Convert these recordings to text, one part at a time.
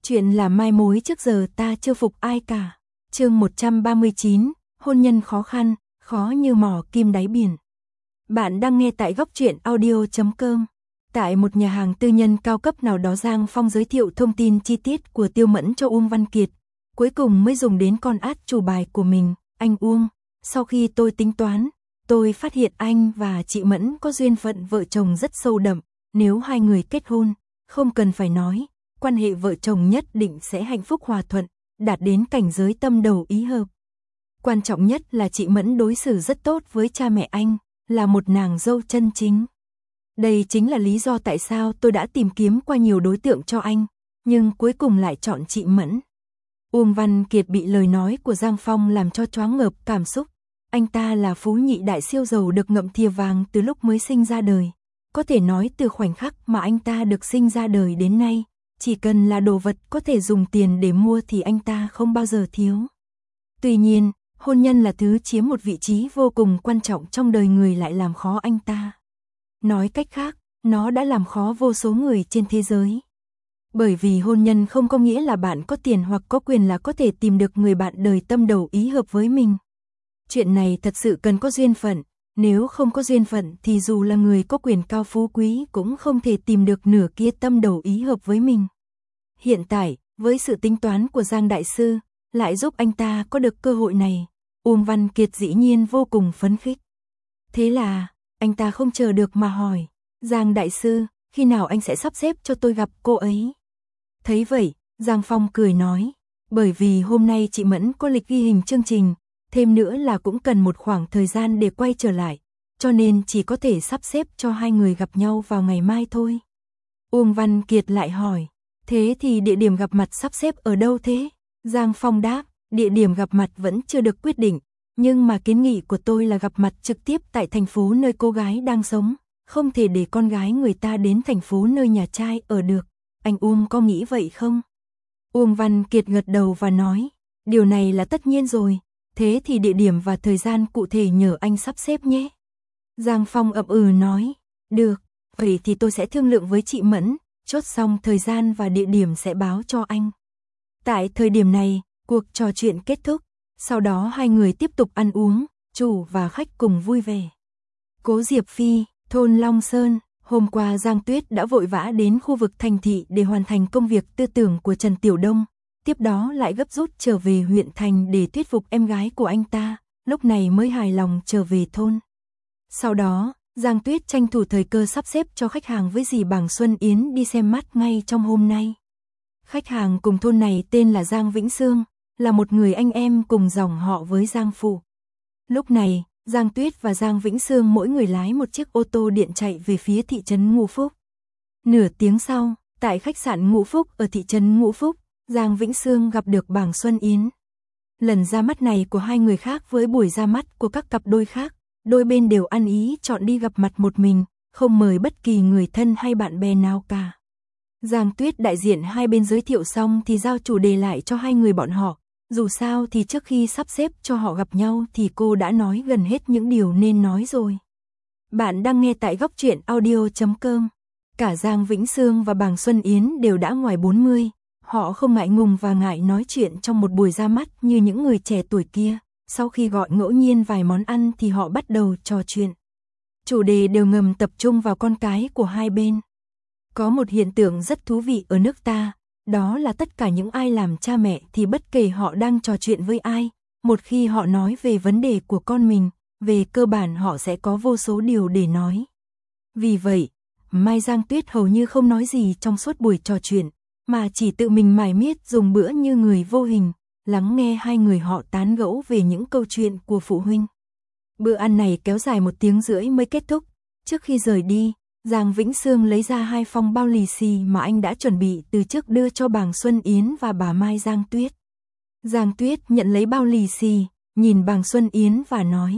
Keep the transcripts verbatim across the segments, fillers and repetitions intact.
Chuyện là mai mối trước giờ ta chưa phục ai cả. Chương một trăm ba mươi chín, hôn nhân khó khăn, khó như mò kim đáy biển. Bạn đang nghe tại góc truyện audio chấm com. Tại một nhà hàng tư nhân cao cấp nào đó, Giang Phong giới thiệu thông tin chi tiết của Tiêu Mẫn cho Uông Văn Kiệt. Cuối cùng mới dùng đến con át chủ bài của mình. Anh Uông, sau khi tôi tính toán, tôi phát hiện anh và chị Mẫn có duyên phận vợ chồng rất sâu đậm. Nếu hai người kết hôn, không cần phải nói, quan hệ vợ chồng nhất định sẽ hạnh phúc hòa thuận, đạt đến cảnh giới tâm đầu ý hợp. Quan trọng nhất là chị Mẫn đối xử rất tốt với cha mẹ anh, là một nàng dâu chân chính. Đây chính là lý do tại sao tôi đã tìm kiếm qua nhiều đối tượng cho anh, nhưng cuối cùng lại chọn chị Mẫn. Uông Văn Kiệt bị lời nói của Giang Phong làm cho choáng ngợp cảm xúc. Anh ta là phú nhị đại siêu giàu được ngậm thìa vàng từ lúc mới sinh ra đời. Có thể nói từ khoảnh khắc mà anh ta được sinh ra đời đến nay, chỉ cần là đồ vật có thể dùng tiền để mua thì anh ta không bao giờ thiếu. Tuy nhiên, hôn nhân là thứ chiếm một vị trí vô cùng quan trọng trong đời người lại làm khó anh ta. Nói cách khác, nó đã làm khó vô số người trên thế giới. Bởi vì hôn nhân không có nghĩa là bạn có tiền hoặc có quyền là có thể tìm được người bạn đời tâm đầu ý hợp với mình. Chuyện này thật sự cần có duyên phận, nếu không có duyên phận thì dù là người có quyền cao phú quý cũng không thể tìm được nửa kia tâm đầu ý hợp với mình. Hiện tại, với sự tính toán của Giang Đại Sư, lại giúp anh ta có được cơ hội này, Uông Văn Kiệt dĩ nhiên vô cùng phấn khích. Thế là, anh ta không chờ được mà hỏi, Giang Đại Sư, khi nào anh sẽ sắp xếp cho tôi gặp cô ấy? Thấy vậy, Giang Phong cười nói, bởi vì hôm nay chị Mẫn có lịch ghi hình chương trình, thêm nữa là cũng cần một khoảng thời gian để quay trở lại, cho nên chỉ có thể sắp xếp cho hai người gặp nhau vào ngày mai thôi. Uông Văn Kiệt lại hỏi, thế thì địa điểm gặp mặt sắp xếp ở đâu thế? Giang Phong đáp, địa điểm gặp mặt vẫn chưa được quyết định, nhưng mà kiến nghị của tôi là gặp mặt trực tiếp tại thành phố nơi cô gái đang sống, không thể để con gái người ta đến thành phố nơi nhà trai ở được. Anh Uông có nghĩ vậy không? Uông Văn Kiệt gật đầu và nói, điều này là tất nhiên rồi, thế thì địa điểm và thời gian cụ thể nhờ anh sắp xếp nhé. Giang Phong ậm ừ nói, được, vậy thì tôi sẽ thương lượng với chị Mẫn, chốt xong thời gian và địa điểm sẽ báo cho anh. Tại thời điểm này, cuộc trò chuyện kết thúc, sau đó hai người tiếp tục ăn uống, chủ và khách cùng vui vẻ. Cố Diệp Phi, thôn Long Sơn. Hôm qua Giang Tuyết đã vội vã đến khu vực thành thị để hoàn thành công việc tư tưởng của Trần Tiểu Đông, tiếp đó lại gấp rút trở về huyện thành để thuyết phục em gái của anh ta, lúc này mới hài lòng trở về thôn. Sau đó, Giang Tuyết tranh thủ thời cơ sắp xếp cho khách hàng với dì Bàng Xuân Yến đi xem mắt ngay trong hôm nay. Khách hàng cùng thôn này tên là Giang Vĩnh Sương, là một người anh em cùng dòng họ với Giang Phụ. Lúc này, Giang Tuyết và Giang Vĩnh Sương mỗi người lái một chiếc ô tô điện chạy về phía thị trấn Ngũ Phúc. Nửa tiếng sau, tại khách sạn Ngũ Phúc ở thị trấn Ngũ Phúc, Giang Vĩnh Sương gặp được Bàng Xuân Yến. Lần ra mắt này của hai người khác với buổi ra mắt của các cặp đôi khác, đôi bên đều ăn ý chọn đi gặp mặt một mình, không mời bất kỳ người thân hay bạn bè nào cả. Giang Tuyết đại diện hai bên giới thiệu xong thì giao chủ đề lại cho hai người bọn họ. Dù sao thì trước khi sắp xếp cho họ gặp nhau thì cô đã nói gần hết những điều nên nói rồi. Bạn đang nghe tại góc truyện audio chấm com. Cả Giang Vĩnh Sương và Bàng Xuân Yến đều đã ngoài bốn mươi. Họ không ngại ngùng và ngại nói chuyện trong một buổi ra mắt như những người trẻ tuổi kia. Sau khi gọi ngẫu nhiên vài món ăn thì họ bắt đầu trò chuyện. Chủ đề đều ngầm tập trung vào con cái của hai bên. Có một hiện tượng rất thú vị ở nước ta. Đó là tất cả những ai làm cha mẹ thì bất kể họ đang trò chuyện với ai, một khi họ nói về vấn đề của con mình, về cơ bản họ sẽ có vô số điều để nói. Vì vậy, Mai Giang Tuyết hầu như không nói gì trong suốt buổi trò chuyện, mà chỉ tự mình mải miết dùng bữa như người vô hình, lắng nghe hai người họ tán gẫu về những câu chuyện của phụ huynh. Bữa ăn này kéo dài một tiếng rưỡi mới kết thúc. Trước khi rời đi, Giang Vĩnh Sương lấy ra hai phong bao lì xì mà anh đã chuẩn bị từ trước đưa cho Bàng Xuân Yến và bà Mai Giang Tuyết. Giang Tuyết nhận lấy bao lì xì, nhìn Bàng Xuân Yến và nói,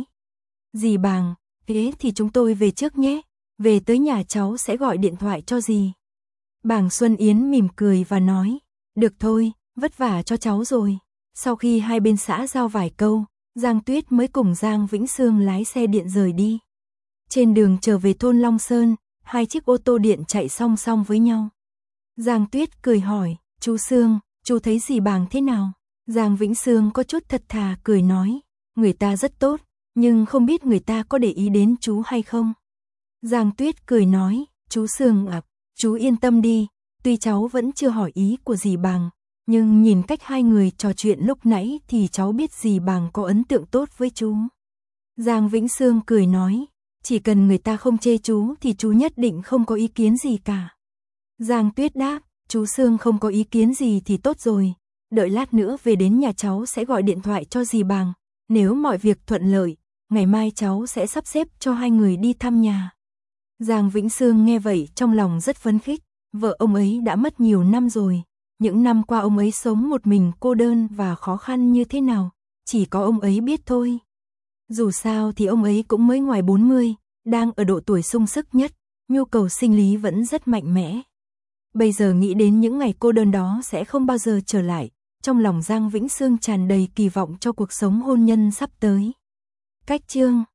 dì Bàng, thế thì chúng tôi về trước nhé, về tới nhà cháu sẽ gọi điện thoại cho dì. Bàng Xuân Yến mỉm cười và nói, được thôi, vất vả cho cháu rồi. Sau khi hai bên xã giao vài câu, Giang Tuyết mới cùng Giang Vĩnh Sương lái xe điện rời đi. Trên đường trở về thôn Long Sơn, hai chiếc ô tô điện chạy song song với nhau. Giang Tuyết cười hỏi, Chú Sương, chú thấy dì Bàng thế nào? Giang Vĩnh Sương có chút thật thà cười nói, người ta rất tốt, nhưng không biết người ta có để ý đến chú hay không. Giang Tuyết cười nói, chú Sương ạ, chú yên tâm đi, tuy cháu vẫn chưa hỏi ý của dì Bàng, nhưng nhìn cách hai người trò chuyện lúc nãy thì cháu biết dì Bàng có ấn tượng tốt với chú. Giang Vĩnh Sương cười nói, chỉ cần người ta không chê chú thì chú nhất định không có ý kiến gì cả. Giang Tuyết đáp, chú Sương không có ý kiến gì thì tốt rồi, đợi lát nữa về đến nhà cháu sẽ gọi điện thoại cho dì Bàng, nếu mọi việc thuận lợi, ngày mai cháu sẽ sắp xếp cho hai người đi thăm nhà. Giang Vĩnh Sương nghe vậy trong lòng rất phấn khích, vợ ông ấy đã mất nhiều năm rồi, những năm qua ông ấy sống một mình cô đơn và khó khăn như thế nào, chỉ có ông ấy biết thôi. Dù sao thì ông ấy cũng mới ngoài bốn mươi, đang ở độ tuổi sung sức nhất, nhu cầu sinh lý vẫn rất mạnh mẽ. Bây giờ nghĩ đến những ngày cô đơn đó sẽ không bao giờ trở lại, trong lòng Giang Vĩnh Sương tràn đầy kỳ vọng cho cuộc sống hôn nhân sắp tới. Cách chương